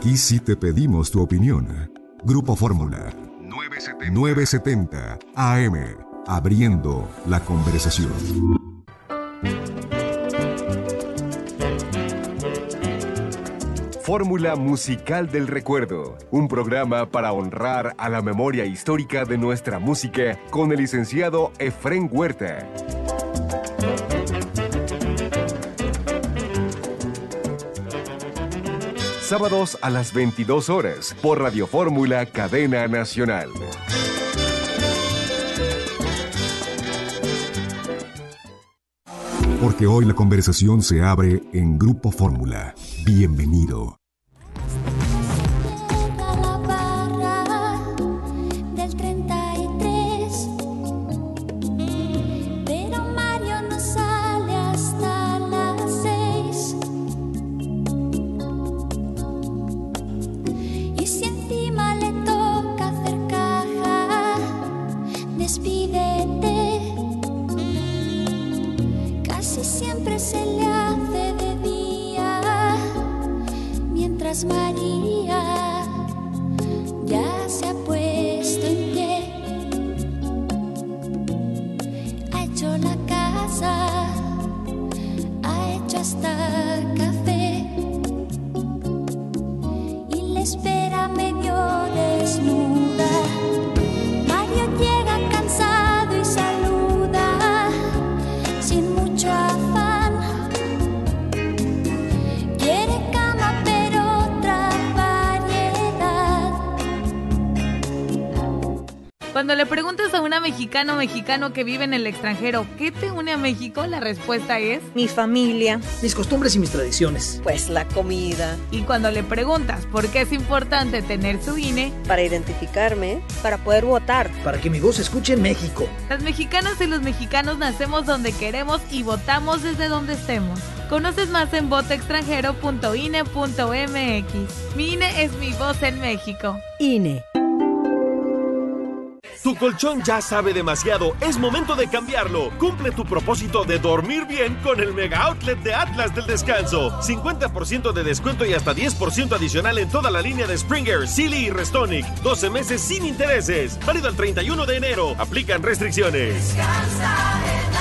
Aquí sí te pedimos tu opinión. Grupo Fórmula 970 AM, abriendo la conversación. Fórmula Musical del Recuerdo, un programa para honrar a la memoria histórica de nuestra música con el licenciado Efrén Huerta. Sábados a las 22 horas por Radio Fórmula Cadena Nacional. Porque hoy la conversación se abre en Grupo Fórmula. Bienvenido. María ya se ha puesto en pie, ha hecho la casa, ha hecho hasta café y le espera medio desnuda. Mario llega cansado y saluda sin mucho afán. Cuando le preguntas a una mexicana o mexicano que vive en el extranjero, ¿qué te une a México? La respuesta es mi familia, mis costumbres y mis tradiciones. Pues la comida. Y cuando le preguntas por qué es importante tener su INE, para identificarme, para poder votar, para que mi voz se escuche en México. Las mexicanas y los mexicanos nacemos donde queremos y votamos desde donde estemos. Conoces más en votoextranjero.ine.mx. Mi INE es mi voz en México. INE. Tu colchón ya sabe demasiado, es momento de cambiarlo. Cumple tu propósito de dormir bien con el Mega Outlet de Atlas del Descanso. 50% de descuento y hasta 10% adicional en toda la línea de Springer, Sealy y Restonic. 12 meses sin intereses. Válido el 31 de enero. Aplican restricciones. Descansa en